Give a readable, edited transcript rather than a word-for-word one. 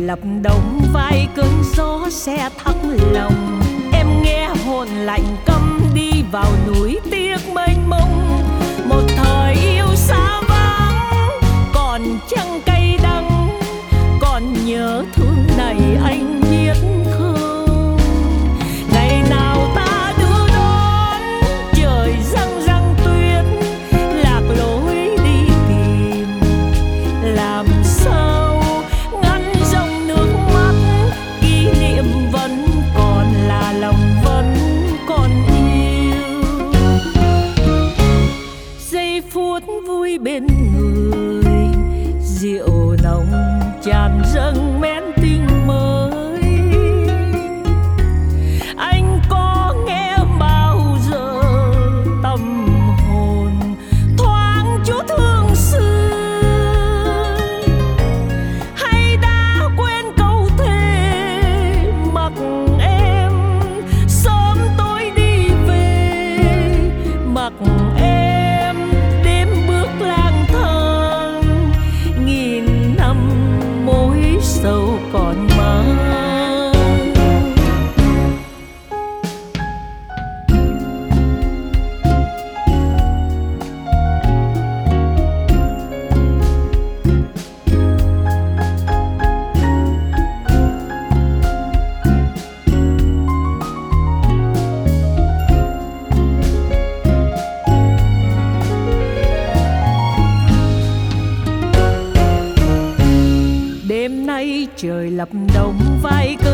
lập đông vai cơn gió sẽ thắt lòng. Em nghe hồn lạnh câm đi vào núi tiếc mênh mông. Một thời yêu xa vắng còn chẳng cay đắng, còn nhớ thương này anh biết không? Ngày nào ta đưa đón trời răng răng tuyết, lạc lối đi tìm làm sao ngăn dòng nước mắt. Kỷ niệm vẫn còn là lòng vẫn còn yêu. Giây phút vui bên người, rượu nồng tràn dâng men tình mới. Anh có nghe bao giờ tâm hồn thoáng chút thương xưa, hay đã quên câu thề mặc em sớm tối đi về, mặc em đêm bước lang thang nghìn năm mối sầu còn mang. Đêm nay trời lập đông vai